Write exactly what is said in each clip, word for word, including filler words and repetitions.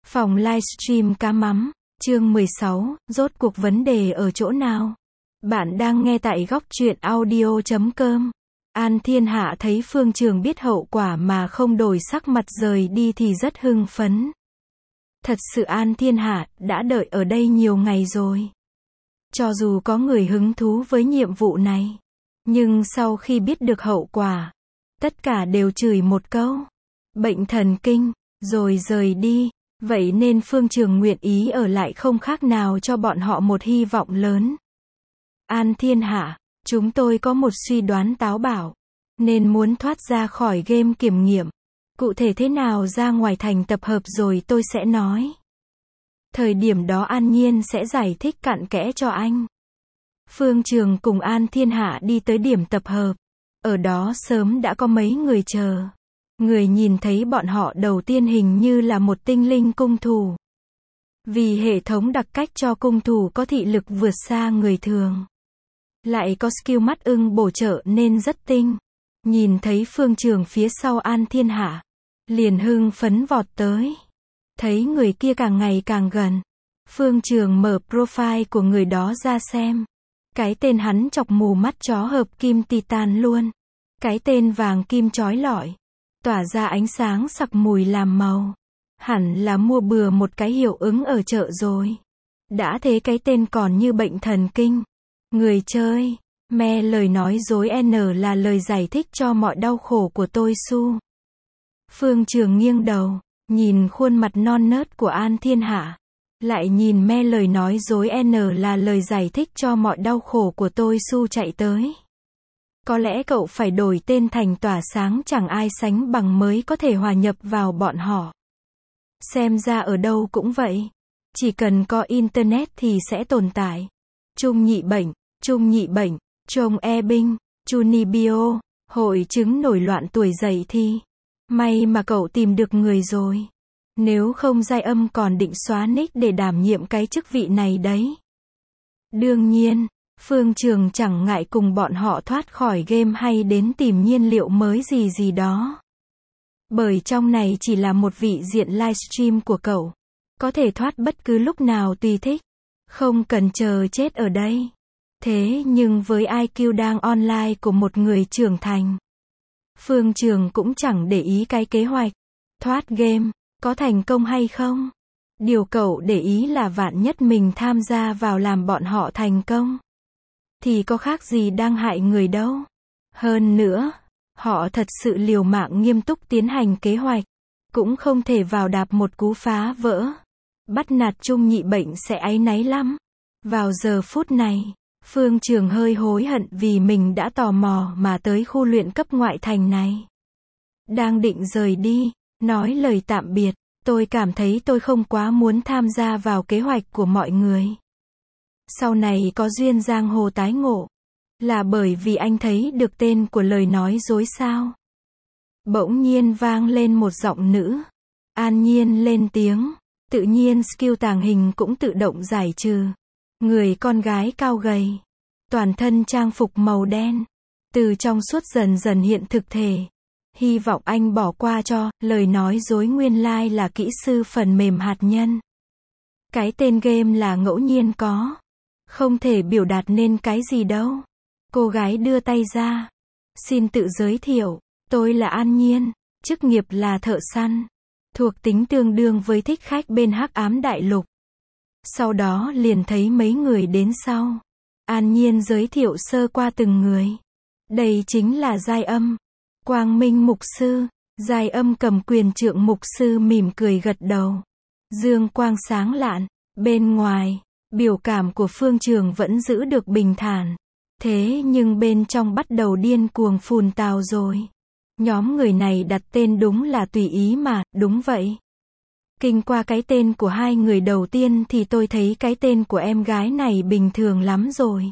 Phòng livestream cá mắm, chương mười sáu, rốt cuộc vấn đề ở chỗ nào? Bạn đang nghe tại góc truyện audio chấm com. An Thiên Hạ thấy Phương Trường biết hậu quả mà không đổi sắc mặt rời đi thì rất hưng phấn. Thật sự An Thiên Hạ đã đợi ở đây nhiều ngày rồi. Cho dù có người hứng thú với nhiệm vụ này, nhưng sau khi biết được hậu quả, tất cả đều chửi một câu: bệnh thần kinh, rồi rời đi. Vậy nên Phương Trường nguyện ý ở lại không khác nào cho bọn họ một hy vọng lớn. An Thiên Hạ, chúng tôi có một suy đoán táo bạo, nên muốn thoát ra khỏi game kiểm nghiệm. Cụ thể thế nào ra ngoài thành tập hợp rồi tôi sẽ nói. Thời điểm đó An Nhiên sẽ giải thích cặn kẽ cho anh. Phương Trường cùng An Thiên Hạ đi tới điểm tập hợp. Ở đó sớm đã có mấy người chờ. Người nhìn thấy bọn họ đầu tiên hình như là một tinh linh cung thủ. Vì hệ thống đặc cách cho cung thủ có thị lực vượt xa người thường. Lại có skill mắt ưng bổ trợ nên rất tinh. Nhìn thấy Phương Trường phía sau An Thiên Hạ, liền hưng phấn vọt tới. Thấy người kia càng ngày càng gần. Phương Trường mở profile của người đó ra xem. Cái tên hắn chọc mù mắt chó hợp kim titan luôn. Cái tên vàng kim chói lọi, tỏa ra ánh sáng sặc mùi làm màu. Hẳn là mua bừa một cái hiệu ứng ở chợ rồi. Đã thế cái tên còn như bệnh thần kinh. Người chơi, me lời nói dối N là lời giải thích cho mọi đau khổ của tôi su. Phương Trường nghiêng đầu, nhìn khuôn mặt non nớt của An Thiên Hạ. Lại nhìn me lời nói dối N là lời giải thích cho mọi đau khổ của tôi su chạy tới. Có lẽ cậu phải đổi tên thành tỏa sáng chẳng ai sánh bằng mới có thể hòa nhập vào bọn họ. Xem ra ở đâu cũng vậy. Chỉ cần có internet thì sẽ tồn tại. Trung nhị bệnh, trung nhị bệnh, trông e binh, chunibio, hội chứng nổi loạn tuổi dậy thì. May mà cậu tìm được người rồi. Nếu không Giai Âm còn định xóa nick để đảm nhiệm cái chức vị này đấy. Đương nhiên, Phương Trường chẳng ngại cùng bọn họ thoát khỏi game hay đến tìm nhiên liệu mới gì gì đó. Bởi trong này chỉ là một vị diện livestream của cậu. Có thể thoát bất cứ lúc nào tùy thích. Không cần chờ chết ở đây. Thế nhưng với i kiu đang online của một người trưởng thành, Phương Trường cũng chẳng để ý cái kế hoạch thoát game có thành công hay không. Điều cậu để ý là vạn nhất mình tham gia vào làm bọn họ thành công, thì có khác gì đang hại người đâu. Hơn nữa, họ thật sự liều mạng nghiêm túc tiến hành kế hoạch. Cũng không thể vào đạp một cú phá vỡ. Bắt nạt trung nhị bệnh sẽ áy náy lắm. Vào giờ phút này, Phương Trường hơi hối hận vì mình đã tò mò mà tới khu luyện cấp ngoại thành này. Đang định rời đi, nói lời tạm biệt, tôi cảm thấy tôi không quá muốn tham gia vào kế hoạch của mọi người. Sau này có duyên giang hồ tái ngộ, là bởi vì anh thấy được tên của lời nói dối sao? Bỗng nhiên vang lên một giọng nữ. An Nhiên lên tiếng, tự nhiên skill tàng hình cũng tự động giải trừ. Người con gái cao gầy, toàn thân trang phục màu đen, từ trong suốt dần dần hiện thực thể. Hy vọng anh bỏ qua cho, lời nói dối nguyên lai like là kỹ sư phần mềm hạt nhân. Cái tên game là ngẫu nhiên có. Không thể biểu đạt nên cái gì đâu. Cô gái đưa tay ra. Xin tự giới thiệu, tôi là An Nhiên, chức nghiệp là thợ săn. Thuộc tính tương đương với thích khách bên Hắc Ám Đại Lục. Sau đó liền thấy mấy người đến sau. An Nhiên giới thiệu sơ qua từng người. Đây chính là Giai Âm, Quang Minh Mục Sư. Giai Âm cầm quyền trượng mục sư mỉm cười gật đầu. Dương quang sáng lạn. Bên ngoài, biểu cảm của Phương Trường vẫn giữ được bình thản. Thế nhưng bên trong bắt đầu điên cuồng phun tào rồi. Nhóm người này đặt tên đúng là tùy ý mà, đúng vậy. Kinh qua cái tên của hai người đầu tiên thì tôi thấy cái tên của em gái này bình thường lắm rồi.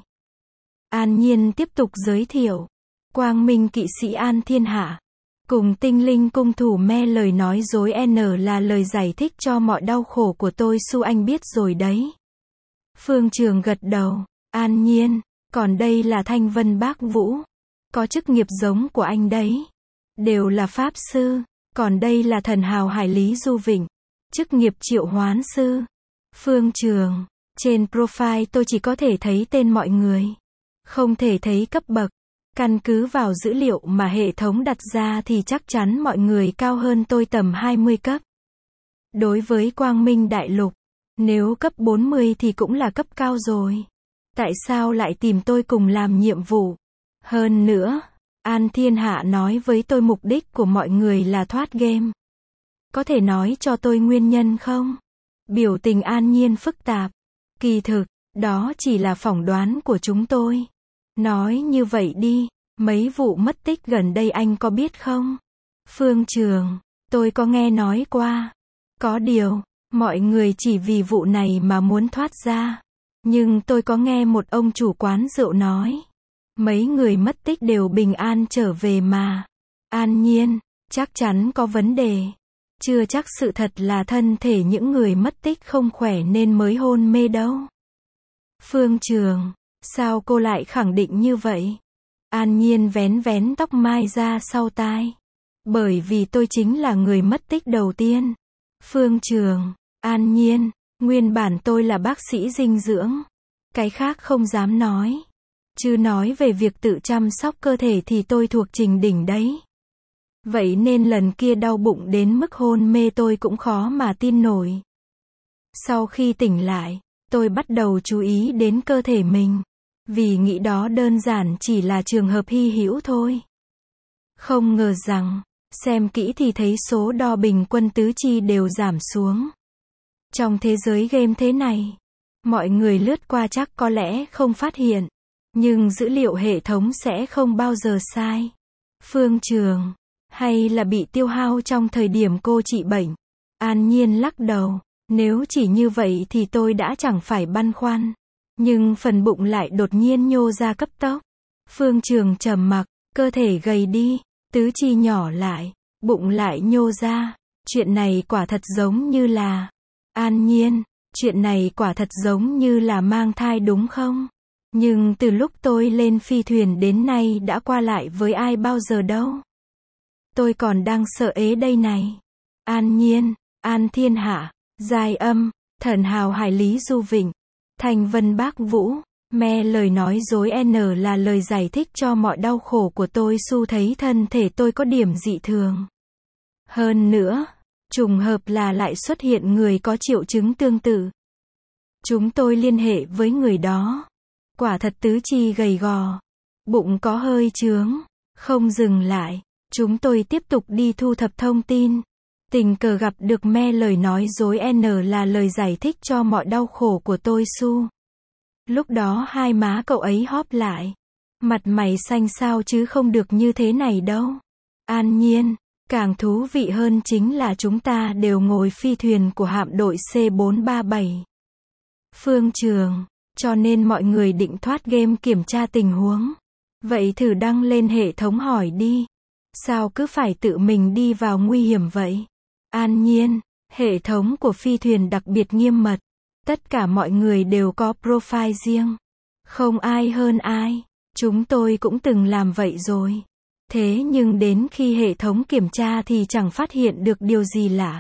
An Nhiên tiếp tục giới thiệu. Quang Minh kỵ sĩ An Thiên Hạ. Cùng tinh linh cung thủ me lời nói dối N là lời giải thích cho mọi đau khổ của tôi su anh biết rồi đấy. Phương Trường gật đầu. An Nhiên, còn đây là Thanh Vân Bác Vũ. Có chức nghiệp giống của anh đấy. Đều là pháp sư. Còn đây là thần hào Hải Lý Du Vịnh. Chức nghiệp triệu hoán sư. Phương Trường. Trên profile tôi chỉ có thể thấy tên mọi người. Không thể thấy cấp bậc. Căn cứ vào dữ liệu mà hệ thống đặt ra thì chắc chắn mọi người cao hơn tôi tầm hai mươi cấp. Đối với Quang Minh Đại Lục, nếu cấp bốn mươi thì cũng là cấp cao rồi. Tại sao lại tìm tôi cùng làm nhiệm vụ? Hơn nữa, An Thiên Hạ nói với tôi mục đích của mọi người là thoát game. Có thể nói cho tôi nguyên nhân không? Biểu tình An Nhiên phức tạp. Kỳ thực, đó chỉ là phỏng đoán của chúng tôi. Nói như vậy đi, mấy vụ mất tích gần đây anh có biết không? Phương Trường, tôi có nghe nói qua. Có điều, mọi người chỉ vì vụ này mà muốn thoát ra. Nhưng tôi có nghe một ông chủ quán rượu nói. Mấy người mất tích đều bình an trở về mà. An Nhiên, chắc chắn có vấn đề. Chưa chắc sự thật là thân thể những người mất tích không khỏe nên mới hôn mê đâu. Phương Trường, sao cô lại khẳng định như vậy? An Nhiên vén vén tóc mai ra sau tai. Bởi vì tôi chính là người mất tích đầu tiên. Phương Trường, An Nhiên, nguyên bản tôi là bác sĩ dinh dưỡng. Cái khác không dám nói. Chứ nói về việc tự chăm sóc cơ thể thì tôi thuộc trình đỉnh đấy. Vậy nên lần kia đau bụng đến mức hôn mê tôi cũng khó mà tin nổi. Sau khi tỉnh lại, tôi bắt đầu chú ý đến cơ thể mình. Vì nghĩ đó đơn giản chỉ là trường hợp hy hữu thôi. Không ngờ rằng, xem kỹ thì thấy số đo bình quân tứ chi đều giảm xuống. Trong thế giới game thế này, mọi người lướt qua chắc có lẽ không phát hiện. Nhưng dữ liệu hệ thống sẽ không bao giờ sai. Phương Trường, hay là bị tiêu hao trong thời điểm cô trị bệnh? An Nhiên lắc đầu. Nếu chỉ như vậy thì tôi đã chẳng phải băn khoăn. Nhưng phần bụng lại đột nhiên nhô ra cấp tốc. Phương Trường trầm mặc, cơ thể gầy đi, tứ chi nhỏ lại, bụng lại nhô ra. Chuyện này quả thật giống như là... An Nhiên, chuyện này quả thật giống như là mang thai đúng không? Nhưng từ lúc tôi lên phi thuyền đến nay đã qua lại với ai bao giờ đâu. Tôi còn đang sợ ế đây này. An Nhiên, An Thiên Hạ, Giai Âm, Thần Hào Hải Lý Du Vịnh, Thành Vân Bác Vũ, me lời nói dối N là lời giải thích cho mọi đau khổ của tôi. Su thấy thân thể tôi có điểm dị thường. Hơn nữa, trùng hợp là lại xuất hiện người có triệu chứng tương tự. Chúng tôi liên hệ với người đó. Quả thật tứ chi gầy gò, bụng có hơi trướng. Không dừng lại, chúng tôi tiếp tục đi thu thập thông tin. Tình cờ gặp được me lời nói dối N là lời giải thích cho mọi đau khổ của tôi. Su. Lúc đó hai má cậu ấy hóp lại. Mặt mày xanh xao chứ không được như thế này đâu. An Nhiên, càng thú vị hơn chính là chúng ta đều ngồi phi thuyền của hạm đội C bốn ba bảy. Phương Trường, cho nên mọi người định thoát game kiểm tra tình huống. Vậy thử đăng lên hệ thống hỏi đi. Sao cứ phải tự mình đi vào nguy hiểm vậy? An Nhiên, hệ thống của phi thuyền đặc biệt nghiêm mật. Tất cả mọi người đều có profile riêng. Không ai hơn ai. Chúng tôi cũng từng làm vậy rồi. Thế nhưng đến khi hệ thống kiểm tra thì chẳng phát hiện được điều gì lạ.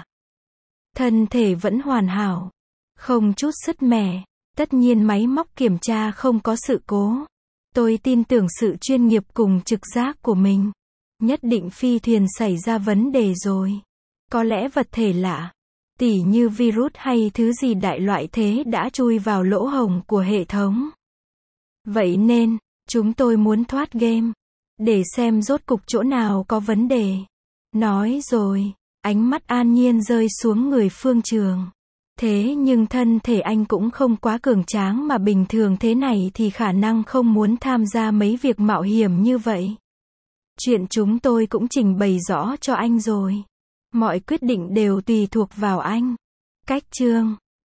Thân thể vẫn hoàn hảo. Không chút sứt mẻ. Tất nhiên máy móc kiểm tra không có sự cố. Tôi tin tưởng sự chuyên nghiệp cùng trực giác của mình. Nhất định phi thuyền xảy ra vấn đề rồi. Có lẽ vật thể lạ, tỉ như virus hay thứ gì đại loại thế đã chui vào lỗ hổng của hệ thống. Vậy nên, chúng tôi muốn thoát game, để xem rốt cục chỗ nào có vấn đề. Nói rồi, ánh mắt An Nhiên rơi xuống người Phương Trường. Thế nhưng thân thể anh cũng không quá cường tráng mà bình thường thế này thì khả năng không muốn tham gia mấy việc mạo hiểm như vậy. Chuyện chúng tôi cũng trình bày rõ cho anh rồi. Mọi quyết định đều tùy thuộc vào anh. Cách chương